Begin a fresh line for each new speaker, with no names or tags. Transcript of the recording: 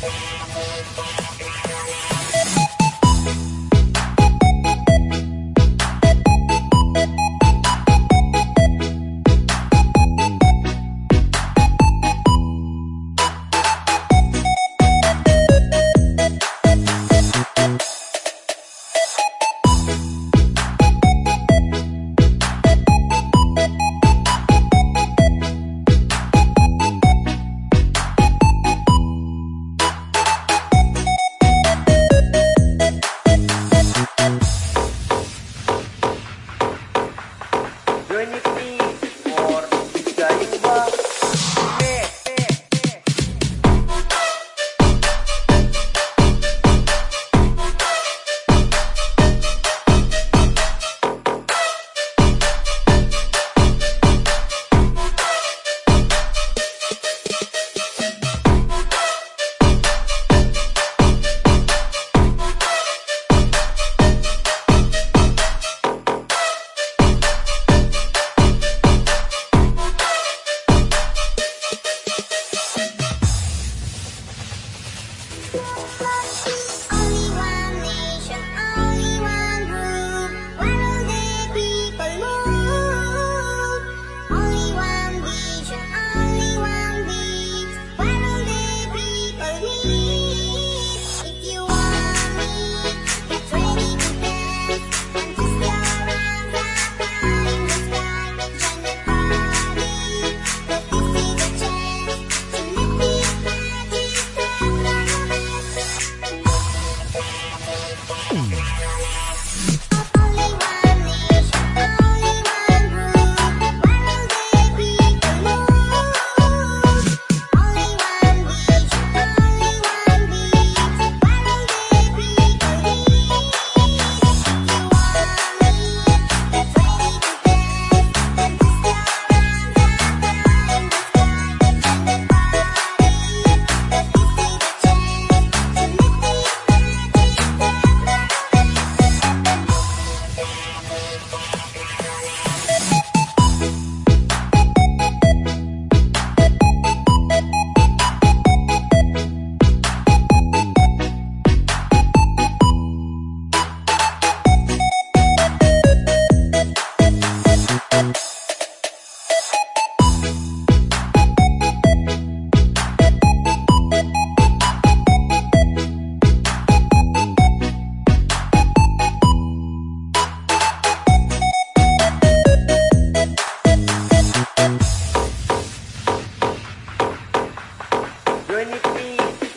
Join with me for Gayuba.
Only one nation, only one group. Where all the people move. Only one vision, only one beat. Where all the people meet. If you want me, get ready to dance. And twist your arms up high in the sky. Join the party, 'cause this is a chance to live this magic step from the Only one nation, only one group. Where all the people move. Only one vision, only one beat. Where all the people meet. If you want me, get ready to dance. And twist your arms up high in the sky. Join the party, 'cause this is a chance to live this magic step from the
Join with me